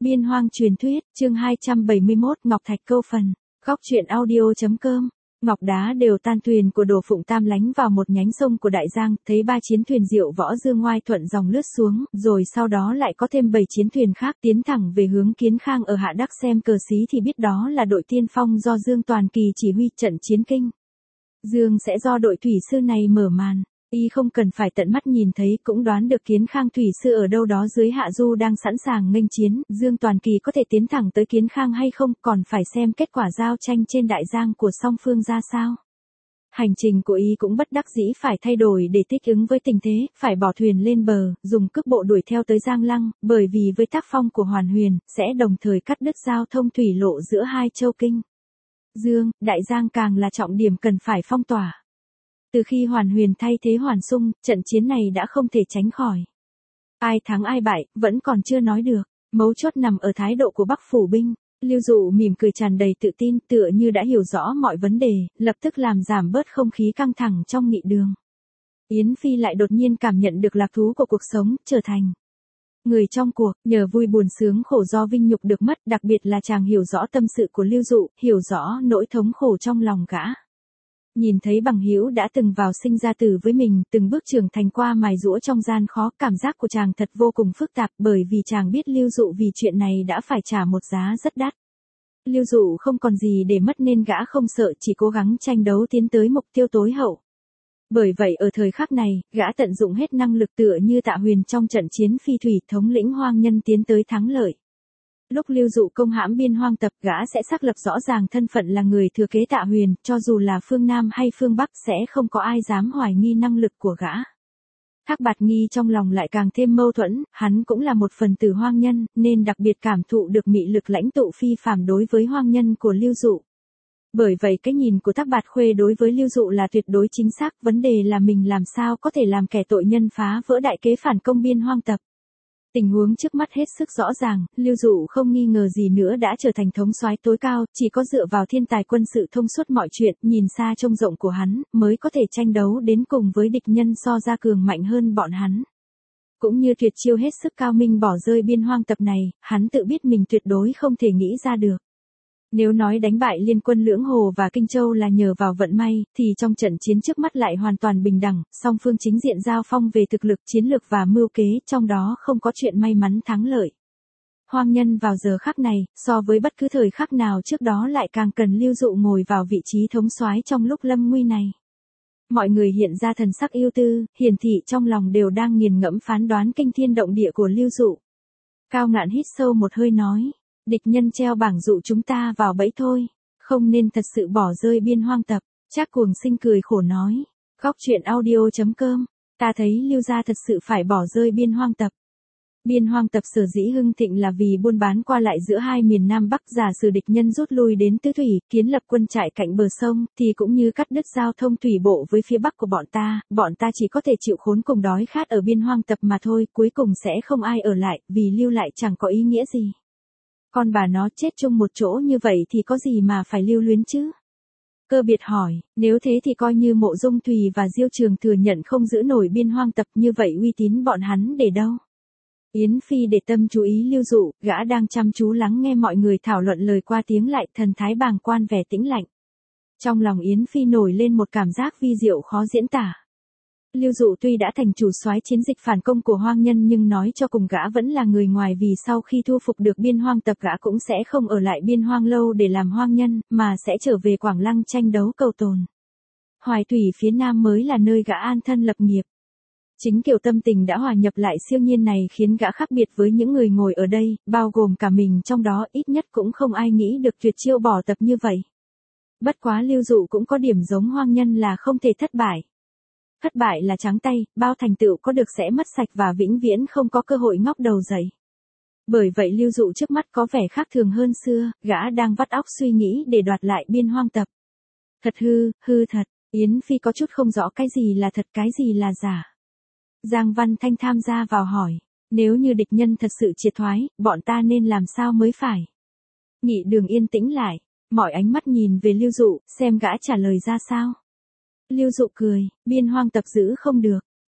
Biên hoang truyền thuyết, chương 271, Ngọc Thạch câu phần. Góc truyện audio.com. Ngọc đá đều tan, thuyền của Đồ Phụng Tam lánh vào một nhánh sông của Đại Giang, thấy 3 chiến thuyền Diệu Võ Dương Ngoai thuận dòng lướt xuống, rồi sau đó lại có thêm 7 chiến thuyền khác tiến thẳng về hướng Kiến Khang ở Hạ Đắc, xem cờ xí thì biết đó là đội tiên phong do Dương Toàn Kỳ chỉ huy trận chiến kinh. Dương sẽ do đội thủy sư này mở màn. Y không cần phải tận mắt nhìn thấy cũng đoán được Kiến Khang thủy sư ở đâu đó dưới hạ du đang sẵn sàng nghênh chiến, Dương Toàn Kỳ có thể tiến thẳng tới Kiến Khang hay không, còn phải xem kết quả giao tranh trên Đại Giang của song phương ra sao. Hành trình của Y cũng bất đắc dĩ phải thay đổi để thích ứng với tình thế, phải bỏ thuyền lên bờ, dùng cước bộ đuổi theo tới Giang Lăng, bởi vì với tác phong của Hoàn Huyền, sẽ đồng thời cắt đứt giao thông thủy lộ giữa hai châu Kinh, Dương, Đại Giang càng là trọng điểm cần phải phong tỏa. Từ khi Hoàn Huyền thay thế Hoàn Sung, trận chiến này đã không thể tránh khỏi. Ai thắng ai bại, vẫn còn chưa nói được. Mấu chốt nằm ở thái độ của Bắc phủ binh. Lưu Dụ mỉm cười tràn đầy tự tin, tựa như đã hiểu rõ mọi vấn đề, lập tức làm giảm bớt không khí căng thẳng trong nghị đường. Yến Phi lại đột nhiên cảm nhận được lạc thú của cuộc sống, trở thành người trong cuộc, nhờ vui buồn sướng khổ do vinh nhục được mất, đặc biệt là chàng hiểu rõ tâm sự của Lưu Dụ, hiểu rõ nỗi thống khổ trong lòng gã. Nhìn thấy bằng hữu đã từng vào sinh ra tử với mình, từng bước trưởng thành qua mài giũa trong gian khó, cảm giác của chàng thật vô cùng phức tạp, bởi vì chàng biết Lưu Dụ vì chuyện này đã phải trả một giá rất đắt. Lưu Dụ không còn gì để mất nên gã không sợ, chỉ cố gắng tranh đấu tiến tới mục tiêu tối hậu. Bởi vậy ở thời khắc này, gã tận dụng hết năng lực tựa như Tạ Huyền trong trận chiến phi thủy, thống lĩnh hoang nhân tiến tới thắng lợi. Lúc Lưu Dụ công hãm Biên Hoang Tập, gã sẽ xác lập rõ ràng thân phận là người thừa kế Tạ Huyền, cho dù là phương Nam hay phương Bắc sẽ không có ai dám hoài nghi năng lực của gã. Thác Bạt Nghi trong lòng lại càng thêm mâu thuẫn, hắn cũng là một phần tử hoang nhân, nên đặc biệt cảm thụ được mị lực lãnh tụ phi phàm đối với hoang nhân của Lưu Dụ. Bởi vậy cái nhìn của Thác Bạt Khuê đối với Lưu Dụ là tuyệt đối chính xác, vấn đề là mình làm sao có thể làm kẻ tội nhân phá vỡ đại kế phản công Biên Hoang Tập. Tình huống trước mắt hết sức rõ ràng, Lưu Dụ không nghi ngờ gì nữa đã trở thành thống soái tối cao, chỉ có dựa vào thiên tài quân sự thông suốt mọi chuyện, nhìn xa trông rộng của hắn, mới có thể tranh đấu đến cùng với địch nhân so ra cường mạnh hơn bọn hắn. Cũng như tuyệt chiêu hết sức cao minh bỏ rơi Biên Hoang Tập này, hắn tự biết mình tuyệt đối không thể nghĩ ra được. Nếu nói đánh bại liên quân Lưỡng Hồ và Kinh Châu là nhờ vào vận may, thì trong trận chiến trước mắt lại hoàn toàn bình đẳng, song phương chính diện giao phong về thực lực, chiến lược và mưu kế, trong đó không có chuyện may mắn thắng lợi. Hoang nhân vào giờ khắc này, so với bất cứ thời khắc nào trước đó lại càng cần Lưu Dụ ngồi vào vị trí thống soái trong lúc lâm nguy này. Mọi người hiện ra thần sắc ưu tư, hiển thị trong lòng đều đang nghiền ngẫm phán đoán kinh thiên động địa của Lưu Dụ. Cao Ngạn hít sâu một hơi nói. Địch nhân treo bảng dụ chúng ta vào bẫy thôi, không nên thật sự bỏ rơi Biên Hoang Tập. Trác Cuồng Sinh cười khổ nói. Góc truyện audio.com. Ta thấy Lưu gia thật sự phải bỏ rơi Biên Hoang Tập. Biên Hoang Tập sở dĩ hưng thịnh là vì buôn bán qua lại giữa hai miền Nam Bắc, giả sử địch nhân rút lui đến Tứ Thủy, kiến lập quân trại cạnh bờ sông, thì cũng như cắt đứt giao thông thủy bộ với phía Bắc của bọn ta chỉ có thể chịu khốn cùng đói khát ở Biên Hoang Tập mà thôi, cuối cùng sẽ không ai ở lại, vì lưu lại chẳng có ý nghĩa gì. Con bà nó chết chung một chỗ như vậy thì có gì mà phải lưu luyến chứ? Cơ Biệt hỏi, nếu thế thì coi như Mộ Dung Thùy và Diêu Trường thừa nhận không giữ nổi Biên Hoang Tập, như vậy uy tín bọn hắn để đâu? Yến Phi để tâm chú ý Lưu Dụ, gã đang chăm chú lắng nghe mọi người thảo luận lời qua tiếng lại, thần thái bàng quan vẻ tĩnh lạnh. Trong lòng Yến Phi nổi lên một cảm giác vi diệu khó diễn tả. Lưu Dụ tuy đã thành chủ soái chiến dịch phản công của hoang nhân, nhưng nói cho cùng gã vẫn là người ngoài, vì sau khi thu phục được Biên Hoang Tập gã cũng sẽ không ở lại Biên Hoang lâu để làm hoang nhân, mà sẽ trở về Quảng Lăng tranh đấu cầu tồn. Hoài Thủy phía Nam mới là nơi gã an thân lập nghiệp. Chính kiểu tâm tình đã hòa nhập lại siêu nhiên này khiến gã khác biệt với những người ngồi ở đây, bao gồm cả mình trong đó, ít nhất cũng không ai nghĩ được tuyệt chiêu bỏ tập như vậy. Bất quá Lưu Dụ cũng có điểm giống hoang nhân là không thể thất bại. Thất bại là trắng tay, bao thành tựu có được sẽ mất sạch và vĩnh viễn không có cơ hội ngóc đầu dậy. Bởi vậy Lưu Dụ trước mắt có vẻ khác thường hơn xưa, gã đang vắt óc suy nghĩ để đoạt lại Biên Hoang Tập. Thật hư thật, Yến Phi có chút không rõ cái gì là thật cái gì là giả. Giang Văn Thanh tham gia vào hỏi, nếu như địch nhân thật sự triệt thoái, bọn ta nên làm sao mới phải? Nghị đường yên tĩnh lại, mọi ánh mắt nhìn về Lưu Dụ, xem gã trả lời ra sao. Lưu Dụ cười, Biên Hoang Tập giữ không được,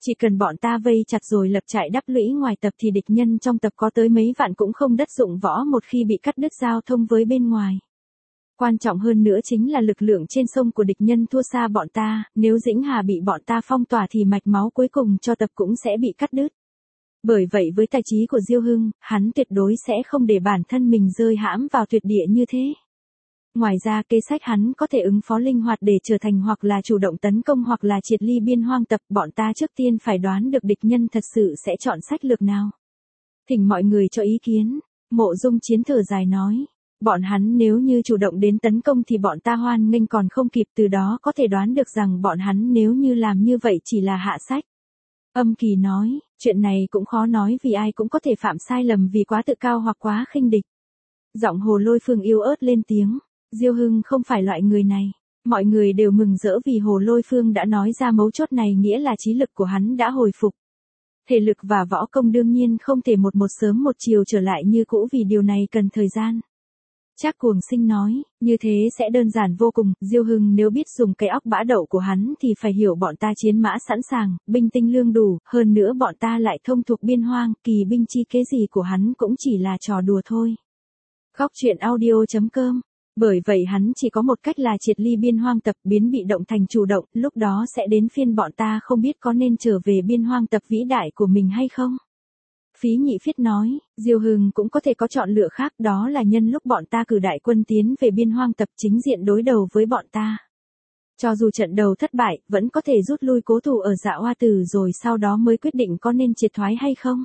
Chỉ cần bọn ta vây chặt rồi lập trại đắp lũy ngoài tập thì địch nhân trong tập có tới mấy vạn cũng không đất dụng võ một khi bị cắt đứt giao thông với bên ngoài. Quan trọng hơn nữa chính là lực lượng trên sông của địch nhân thua xa bọn ta, nếu Dĩnh Hà bị bọn ta phong tỏa thì mạch máu cuối cùng cho tập cũng sẽ bị cắt đứt. Bởi vậy với tài trí của Diêu Hưng, hắn tuyệt đối sẽ không để bản thân mình rơi hãm vào tuyệt địa như thế. Ngoài ra kế sách hắn có thể ứng phó linh hoạt để trở thành hoặc là chủ động tấn công hoặc là triệt ly biên hoang tập. Bọn ta trước tiên phải đoán được địch nhân thật sự sẽ chọn sách lược nào. Thỉnh mọi người cho ý kiến. Mộ Dung Chiến thở dài nói. Bọn hắn nếu như chủ động đến tấn công thì bọn ta hoan nghênh còn không kịp, từ đó có thể đoán được rằng bọn hắn nếu như làm như vậy chỉ là hạ sách. Âm Kỳ nói, chuyện này cũng khó nói vì ai cũng có thể phạm sai lầm vì quá tự cao hoặc quá khinh địch. Giọng Hồ Lôi Phương yếu ớt lên tiếng, Diêu Hưng không phải loại người này. Mọi người đều mừng rỡ vì Hồ Lôi Phương đã nói ra mấu chốt này, nghĩa là trí lực của hắn đã hồi phục. Thể lực và võ công đương nhiên không thể một sớm một chiều trở lại như cũ vì điều này cần thời gian. Trác Cuồng Sinh nói, như thế sẽ đơn giản vô cùng, Diêu Hưng nếu biết dùng cái óc bã đậu của hắn thì phải hiểu bọn ta chiến mã sẵn sàng, binh tinh lương đủ, hơn nữa bọn ta lại thông thuộc biên hoang, kỳ binh chi kế gì của hắn cũng chỉ là trò đùa thôi. Góc truyện audio.com. Bởi vậy hắn chỉ có một cách là triệt ly biên hoang tập, biến bị động thành chủ động, lúc đó sẽ đến phiên bọn ta không biết có nên trở về biên hoang tập vĩ đại của mình hay không. Phí Nhị Phiết nói, Diêu Hưng cũng có thể có chọn lựa khác, đó là nhân lúc bọn ta cử đại quân tiến về biên hoang tập chính diện đối đầu với bọn ta. Cho dù trận đầu thất bại, vẫn có thể rút lui cố thủ ở Dạ Oa Tử rồi sau đó mới quyết định có nên triệt thoái hay không.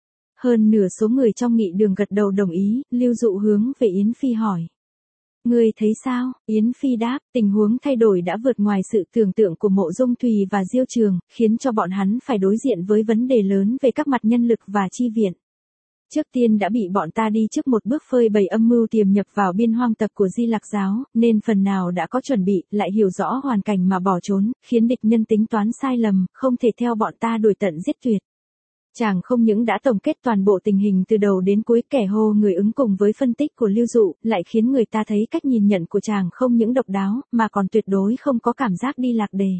Hơn nửa số người trong nghị đường gật đầu đồng ý, Lưu Dụ hướng về Yến Phi hỏi. Ngươi thấy sao? Yến Phi đáp, tình huống thay đổi đã vượt ngoài sự tưởng tượng của Mộ Dung Thùy và Diêu Trường, khiến cho bọn hắn phải đối diện với vấn đề lớn về các mặt nhân lực và chi viện. Trước tiên đã bị bọn ta đi trước một bước phơi bày âm mưu tiềm nhập vào biên hoang tập của Di Lặc giáo, nên phần nào đã có chuẩn bị, lại hiểu rõ hoàn cảnh mà bỏ trốn, khiến địch nhân tính toán sai lầm, không thể theo bọn ta đuổi tận giết tuyệt. Chàng không những đã tổng kết toàn bộ tình hình từ đầu đến cuối, kẻ hô người ứng cùng với phân tích của Lưu Dụ, lại khiến người ta thấy cách nhìn nhận của chàng không những độc đáo, mà còn tuyệt đối không có cảm giác đi lạc đề.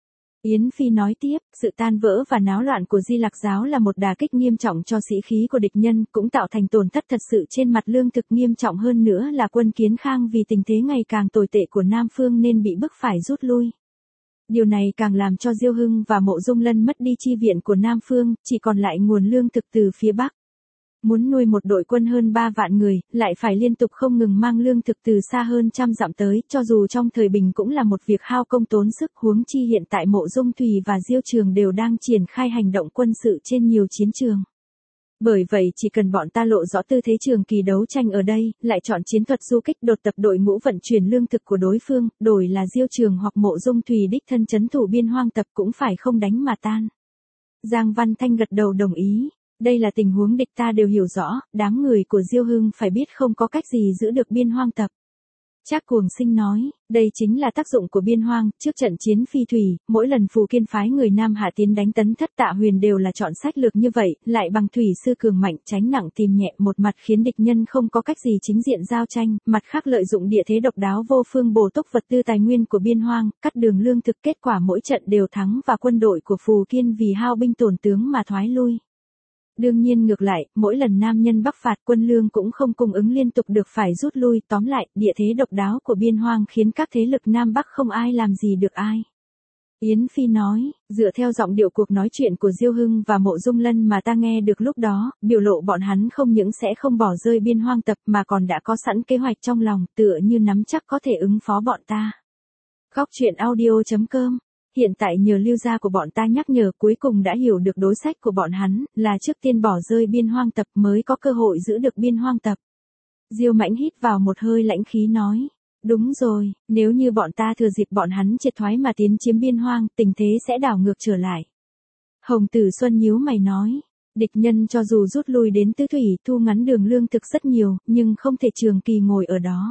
Yến Phi nói tiếp, sự tan vỡ và náo loạn của Di Lặc giáo là một đả kích nghiêm trọng cho sĩ khí của địch nhân, cũng tạo thành tổn thất thật sự trên mặt lương thực, nghiêm trọng hơn nữa là quân Kiến Khang vì tình thế ngày càng tồi tệ của Nam Phương nên bị bức phải rút lui. Điều này càng làm cho Diêu Hưng và Mộ Dung Lân mất đi chi viện của Nam Phương, chỉ còn lại nguồn lương thực từ phía Bắc. Muốn nuôi một đội quân hơn 3 vạn người, lại phải liên tục không ngừng mang lương thực từ xa hơn trăm dặm tới, cho dù trong thời bình cũng là một việc hao công tốn sức, huống chi hiện tại Mộ Dung Thùy và Diêu Trường đều đang triển khai hành động quân sự trên nhiều chiến trường. Bởi vậy chỉ cần bọn ta lộ rõ tư thế trường kỳ đấu tranh ở đây, lại chọn chiến thuật du kích đột tập đội ngũ vận chuyển lương thực của đối phương, đổi là Diêu Trường hoặc Mộ Dung Thùy đích thân trấn thủ biên hoang tập cũng phải không đánh mà tan. Giang Văn Thanh gật đầu đồng ý. Đây là tình huống địch ta đều hiểu rõ, đám người của Diêu Hưng phải biết không có cách gì giữ được biên hoang tập. Trác Cuồng Sinh nói, đây chính là tác dụng của biên hoang, trước trận chiến phi thủy, mỗi lần Phù Kiên phái người Nam Hạ tiến đánh Tấn Thất Tạ Huyền đều là chọn sách lược như vậy, lại bằng thủy sư cường mạnh, tránh nặng tìm nhẹ, một mặt khiến địch nhân không có cách gì chính diện giao tranh, mặt khác lợi dụng địa thế độc đáo vô phương bổ túc vật tư tài nguyên của biên hoang, cắt đường lương thực, kết quả mỗi trận đều thắng và quân đội của Phù Kiên vì hao binh tổn tướng mà thoái lui. Đương nhiên ngược lại, mỗi lần nam nhân bắc phạt quân lương cũng không cung ứng liên tục được phải rút lui, tóm lại, địa thế độc đáo của biên hoang khiến các thế lực Nam Bắc không ai làm gì được ai. Yến Phi nói, dựa theo giọng điệu cuộc nói chuyện của Diêu Hưng và Mộ Dung Lân mà ta nghe được lúc đó, biểu lộ bọn hắn không những sẽ không bỏ rơi biên hoang tập mà còn đã có sẵn kế hoạch trong lòng, tựa như nắm chắc có thể ứng phó bọn ta. Góc truyện audio.com. Hiện tại nhờ Lưu gia của bọn ta nhắc nhở, cuối cùng đã hiểu được đối sách của bọn hắn, là trước tiên bỏ rơi biên hoang tập mới có cơ hội giữ được biên hoang tập. Diêu Mãnh hít vào một hơi lãnh khí nói, đúng rồi, nếu như bọn ta thừa dịp bọn hắn triệt thoái mà tiến chiếm biên hoang, tình thế sẽ đảo ngược trở lại. Hồng Tử Xuân nhíu mày nói, địch nhân cho dù rút lui đến Tứ Thủy, thu ngắn đường lương thực rất nhiều, nhưng không thể trường kỳ ngồi ở đó.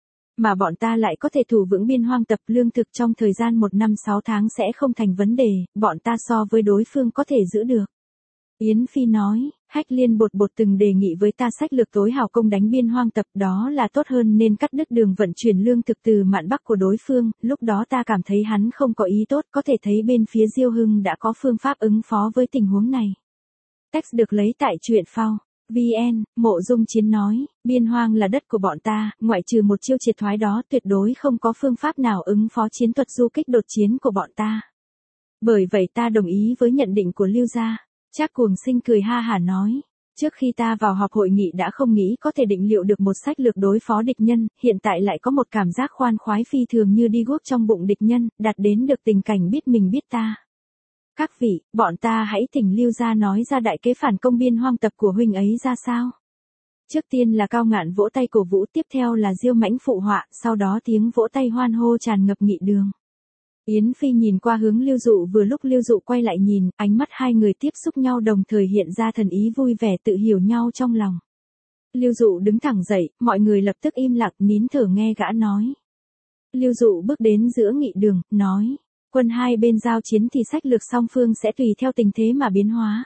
Mà bọn ta lại có thể thủ vững biên hoang tập, lương thực trong thời gian 1 năm 6 tháng sẽ không thành vấn đề, bọn ta so với đối phương có thể giữ được. Yến Phi nói, Hách Liên bột bột từng đề nghị với ta sách lược tối hào công đánh Biên Hoang tập, đó là tốt hơn nên cắt đứt đường vận chuyển lương thực từ mạn Bắc của đối phương, lúc đó ta cảm thấy hắn không có ý tốt, có thể thấy bên phía Diêu Hưng đã có phương pháp ứng phó với tình huống này. Text được lấy tại truyện phao. VN, Mộ Dung Chiến nói, Biên Hoang là đất của bọn ta, ngoại trừ một chiêu triệt thoái đó tuyệt đối không có phương pháp nào ứng phó chiến thuật du kích đột chiến của bọn ta. Bởi vậy ta đồng ý với nhận định của Lưu gia. Trác Cuồng Sinh cười ha hả nói, trước khi ta vào họp hội nghị đã không nghĩ có thể định liệu được một sách lược đối phó địch nhân, hiện tại lại có một cảm giác khoan khoái phi thường như đi guốc trong bụng địch nhân, đạt đến được tình cảnh biết mình biết ta. Các vị, bọn ta hãy thỉnh Lưu gia nói ra đại kế phản công Biên Hoang tập của huynh ấy ra sao. Trước tiên là Cao Ngạn vỗ tay cổ vũ, tiếp theo là Diêu Mãnh phụ họa, sau đó tiếng vỗ tay hoan hô tràn ngập nghị đường. Yến Phi nhìn qua hướng Lưu Dụ, vừa lúc Lưu Dụ quay lại nhìn, ánh mắt hai người tiếp xúc nhau đồng thời hiện ra thần ý vui vẻ tự hiểu nhau trong lòng. Lưu Dụ đứng thẳng dậy, mọi người lập tức im lặng nín thở nghe gã nói. Lưu Dụ bước đến giữa nghị đường, nói, quân hai bên giao chiến thì sách lược song phương sẽ tùy theo tình thế mà biến hóa.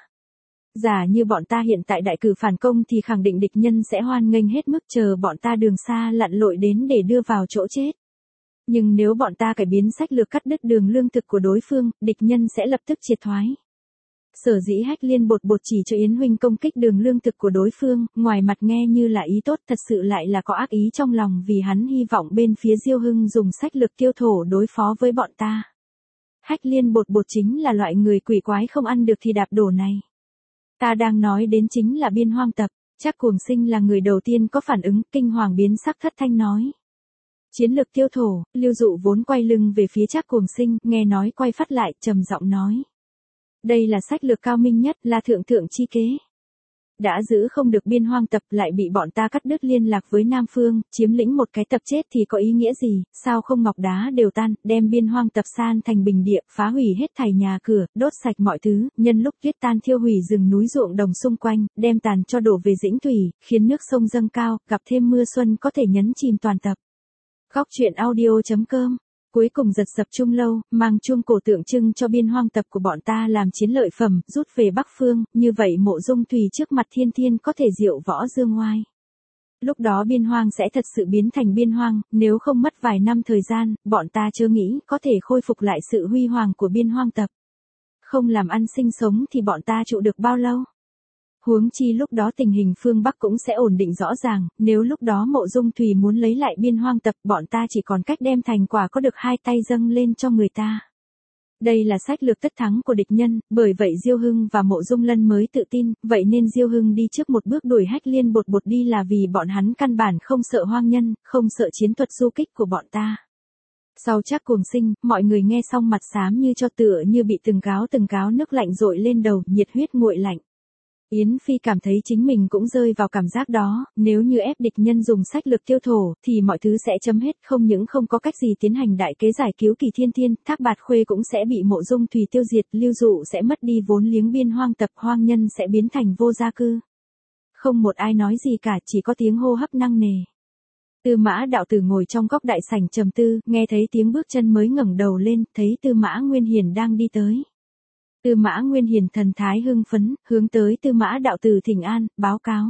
Giả như bọn ta hiện tại đại cử phản công thì khẳng định địch nhân sẽ hoan nghênh hết mức, chờ bọn ta đường xa lặn lội đến để đưa vào chỗ chết. Nhưng nếu bọn ta cải biến sách lược cắt đứt đường lương thực của đối phương, địch nhân sẽ lập tức triệt thoái. Sở dĩ Hách Liên bột bột chỉ cho Yến huynh công kích đường lương thực của đối phương, ngoài mặt nghe như là ý tốt, thật sự lại là có ác ý trong lòng, vì hắn hy vọng bên phía Diêu Hưng dùng sách lược tiêu thổ đối phó với bọn ta. Hách Liên bột bột chính là loại người quỷ quái không ăn được thì đạp đổ này. Ta đang nói đến chính là Biên Hoang tập. Trác Cuồng Sinh là người đầu tiên có phản ứng, kinh hoàng biến sắc thất thanh nói. Chiến lược tiêu thổ. Lưu Dụ vốn quay lưng về phía Trác Cuồng Sinh, nghe nói quay phát lại, trầm giọng nói. Đây là sách lược cao minh nhất, là thượng thượng chi kế. Đã giữ không được Biên Hoang tập, lại bị bọn ta cắt đứt liên lạc với Nam Phương, chiếm lĩnh một cái tập chết thì có ý nghĩa gì, sao không ngọc đá đều tan, đem Biên Hoang tập san thành bình địa, phá hủy hết thảy nhà cửa, đốt sạch mọi thứ, nhân lúc tuyết tan thiêu hủy rừng núi ruộng đồng xung quanh, đem tàn cho đổ về Dĩnh Thủy, khiến nước sông dâng cao, gặp thêm mưa xuân có thể nhấn chìm toàn tập. Góc truyện audio.com. Cuối cùng giật dập Trung Lâu, mang chuông cổ tượng trưng cho Biên Hoang tập của bọn ta làm chiến lợi phẩm, rút về Bắc Phương, như vậy Mộ Dung Thùy trước mặt thiên thiên có thể diệu võ dương ngoai. Lúc đó Biên Hoang sẽ thật sự biến thành Biên Hoang, nếu không mất vài năm thời gian, bọn ta chưa nghĩ có thể khôi phục lại sự huy hoàng của Biên Hoang tập. Không làm ăn sinh sống thì bọn ta trụ được bao lâu? Huống chi lúc đó tình hình phương Bắc cũng sẽ ổn định rõ ràng, nếu lúc đó Mộ Dung Thùy muốn lấy lại Biên Hoang tập, bọn ta chỉ còn cách đem thành quả có được hai tay dâng lên cho người ta. Đây là sách lược tất thắng của địch nhân, bởi vậy Diêu Hưng và Mộ Dung Lân mới tự tin, vậy nên Diêu Hưng đi trước một bước đuổi Hách Liên bột bột đi là vì bọn hắn căn bản không sợ hoang nhân, không sợ chiến thuật du kích của bọn ta. Sau Trác Cuồng Sinh, mọi người nghe xong mặt xám như cho, tựa như bị từng gáo nước lạnh dội lên đầu, nhiệt huyết nguội lạnh. Yến Phi cảm thấy chính mình cũng rơi vào cảm giác đó, nếu như ép địch nhân dùng sách lược tiêu thổ, thì mọi thứ sẽ chấm hết, không những không có cách gì tiến hành đại kế giải cứu Kỳ Thiên Thiên, Thác Bạt Khuê cũng sẽ bị Mộ Dung Thùy tiêu diệt, Lưu Dụ sẽ mất đi vốn liếng Biên Hoang tập, hoang nhân sẽ biến thành vô gia cư. Không một ai nói gì cả, chỉ có tiếng hô hấp nặng nề. Tư Mã đạo tử ngồi trong góc đại sảnh trầm tư, nghe thấy tiếng bước chân mới ngẩng đầu lên, thấy Tư Mã Nguyên Hiền đang đi tới. Tư Mã Nguyên Hiền thần thái hưng phấn, hướng tới Tư Mã đạo tử thỉnh an, báo cáo.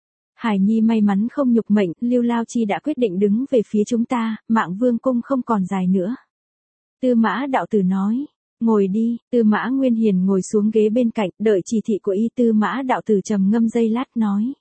Hải Nhi may mắn không nhục mệnh, Lưu Lao Chi đã quyết định đứng về phía chúng ta, Mạng Vương cung không còn dài nữa. Tư Mã đạo tử nói, ngồi đi. Tư Mã Nguyên Hiền ngồi xuống ghế bên cạnh, đợi chỉ thị của y. Tư Mã đạo tử trầm ngâm giây lát nói.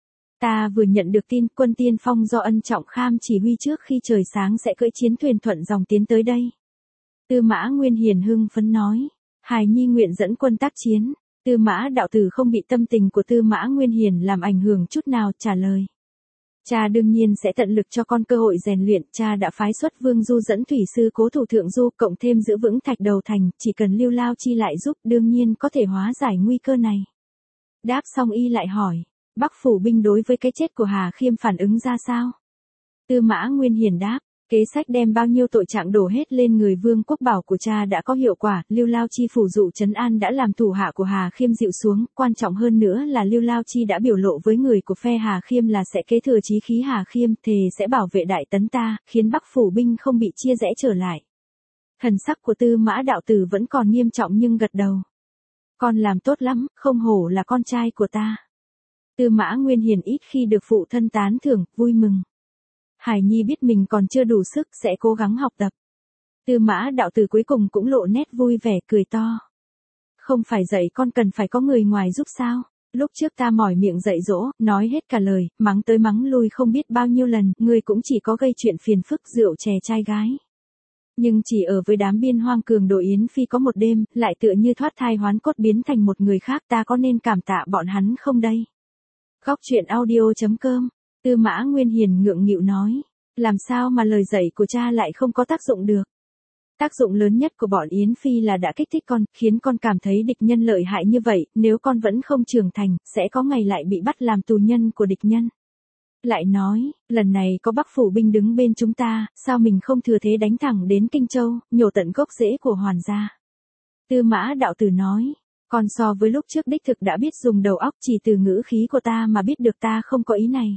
Ta vừa nhận được tin quân tiên phong do Ân Trọng Kham chỉ huy trước khi trời sáng sẽ cưỡi chiến thuyền thuận dòng tiến tới đây. Tư Mã Nguyên Hiền hưng phấn nói. Hải Nhi nguyện dẫn quân tác chiến. Tư Mã đạo tử không bị tâm tình của Tư Mã Nguyên Hiền làm ảnh hưởng chút nào, trả lời. Cha đương nhiên sẽ tận lực cho con cơ hội rèn luyện, cha đã phái xuất Vương Du dẫn thủy sư cố thủ Thượng Du, cộng thêm giữ vững Thạch Đầu Thành, chỉ cần Lưu Lao Chi lại giúp, đương nhiên có thể hóa giải nguy cơ này. Đáp xong y lại hỏi, Bắc phủ binh đối với cái chết của Hà Khiêm phản ứng ra sao? Tư Mã Nguyên Hiền đáp. Kế sách đem bao nhiêu tội trạng đổ hết lên người Vương Quốc Bảo của cha đã có hiệu quả, Lưu Lao Chi phủ dụ trấn an đã làm thủ hạ của Hà Khiêm dịu xuống, quan trọng hơn nữa là Lưu Lao Chi đã biểu lộ với người của phe Hà Khiêm là sẽ kế thừa chí khí Hà Khiêm, thề sẽ bảo vệ đại tấn ta, khiến Bắc phủ binh không bị chia rẽ trở lại. Thần sắc của Tư Mã đạo tử vẫn còn nghiêm trọng nhưng gật đầu. Con làm tốt lắm, không hổ là con trai của ta. Tư Mã Nguyên Hiền ít khi được phụ thân tán thưởng, vui mừng. Hải Nhi biết mình còn chưa đủ sức sẽ cố gắng học tập. Tư Mã Đạo Tử cuối cùng cũng lộ nét vui vẻ cười to. Không phải dạy con cần phải có người ngoài giúp sao? Lúc trước ta mỏi miệng dạy dỗ, nói hết cả lời, mắng tới mắng lui không biết bao nhiêu lần, ngươi cũng chỉ có gây chuyện phiền phức rượu chè trai gái. Nhưng chỉ ở với đám biên hoang cường độ Yến Phi có một đêm, lại tựa như thoát thai hoán cốt biến thành một người khác, ta có nên cảm tạ bọn hắn không đây? Góc truyện audio.com, Tư Mã Nguyên Hiền ngượng nghịu nói. Làm sao mà lời dạy của cha lại không có tác dụng được? Tác dụng lớn nhất của bọn Yến Phi là đã kích thích con, khiến con cảm thấy địch nhân lợi hại như vậy, nếu con vẫn không trưởng thành, sẽ có ngày lại bị bắt làm tù nhân của địch nhân. Lại nói, lần này có Bắc phủ binh đứng bên chúng ta, sao mình không thừa thế đánh thẳng đến Kinh Châu, nhổ tận gốc rễ của Hoàn gia. Tư Mã Đạo Tử nói, còn so với lúc trước đích thực đã biết dùng đầu óc, chỉ từ ngữ khí của ta mà biết được ta không có ý này.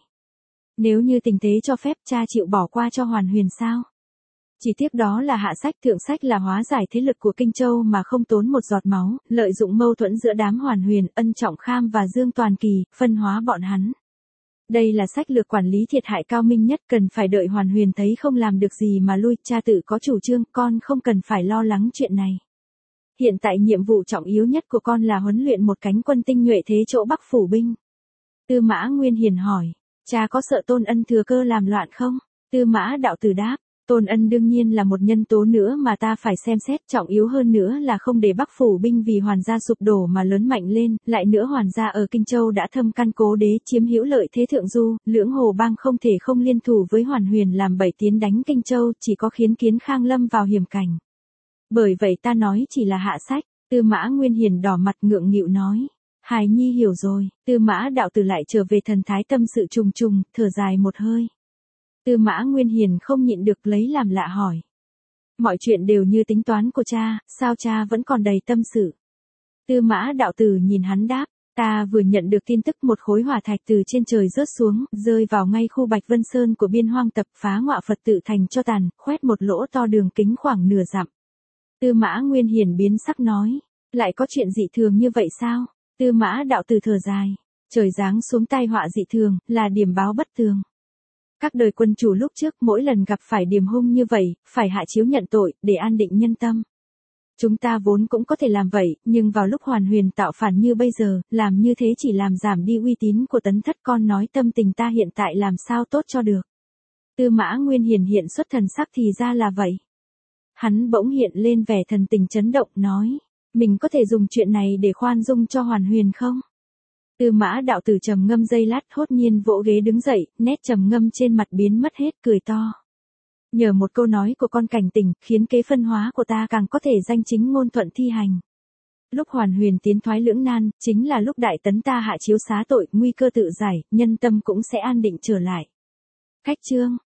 Nếu như tình thế cho phép, cha chịu bỏ qua cho Hoàn Huyền sao? Chỉ tiếc đó là hạ sách, thượng sách là hóa giải thế lực của Kinh Châu mà không tốn một giọt máu, lợi dụng mâu thuẫn giữa đám Hoàn Huyền, Ân Trọng Kham và Dương Toàn Kỳ, phân hóa bọn hắn. Đây là sách lược quản lý thiệt hại cao minh nhất, cần phải đợi Hoàn Huyền thấy không làm được gì mà lui, cha tự có chủ trương, con không cần phải lo lắng chuyện này. Hiện tại nhiệm vụ trọng yếu nhất của con là huấn luyện một cánh quân tinh nhuệ thế chỗ Bắc phủ binh. Tư Mã Nguyên Hiền hỏi, cha có sợ Tôn Ân thừa cơ làm loạn không? Tư Mã Đạo Tử đáp, Tôn Ân đương nhiên là một nhân tố nữa mà ta phải xem xét, trọng yếu hơn nữa là không để Bắc phủ binh vì Hoàn gia sụp đổ mà lớn mạnh lên, lại nữa Hoàn gia ở Kinh Châu đã thâm căn cố đế chiếm hữu lợi thế thượng du, lưỡng hồ bang không thể không liên thủ với Hoàn Huyền làm bẫy tiến đánh Kinh Châu, chỉ có khiến Kiến Khang lâm vào hiểm cảnh. Bởi vậy ta nói chỉ là hạ sách. Tư Mã Nguyên Hiền đỏ mặt ngượng nghịu nói, Hài Nhi hiểu rồi. Tư Mã Đạo Tử lại trở về thần thái tâm sự trùng trùng, thở dài một hơi. Tư Mã Nguyên Hiền không nhịn được lấy làm lạ hỏi. Mọi chuyện đều như tính toán của cha, sao cha vẫn còn đầy tâm sự? Tư Mã Đạo Tử nhìn hắn đáp, ta vừa nhận được tin tức một khối hỏa thạch từ trên trời rớt xuống, rơi vào ngay khu Bạch Vân Sơn của biên hoang tập, phá ngọa Phật tự thành cho tàn, khoét một lỗ to đường kính khoảng nửa dặm. Tư Mã Nguyên Hiền biến sắc nói, lại có chuyện dị thường như vậy sao? Tư Mã Đạo Tử thở dài, trời giáng xuống tai họa dị thường, là điểm báo bất tường. Các đời quân chủ lúc trước mỗi lần gặp phải điểm hung như vậy, phải hạ chiếu nhận tội, để an định nhân tâm. Chúng ta vốn cũng có thể làm vậy, nhưng vào lúc Hoàn Huyền tạo phản như bây giờ, làm như thế chỉ làm giảm đi uy tín của Tấn Thất, con nói tâm tình ta hiện tại làm sao tốt cho được. Tư Mã Nguyên Hiền hiện xuất thần sắc thì ra là vậy. Hắn bỗng hiện lên vẻ thần tình chấn động nói, mình có thể dùng chuyện này để khoan dung cho Hoàn Huyền không? Tư Mã Đạo Tử trầm ngâm giây lát, hốt nhiên vỗ ghế đứng dậy, nét trầm ngâm trên mặt biến mất hết, cười to. Nhờ một câu nói của con cảnh tỉnh, khiến kế phân hóa của ta càng có thể danh chính ngôn thuận thi hành. Lúc Hoàn Huyền tiến thoái lưỡng nan, chính là lúc Đại Tấn ta hạ chiếu xá tội, nguy cơ tự giải, nhân tâm cũng sẽ an định trở lại. Cách chương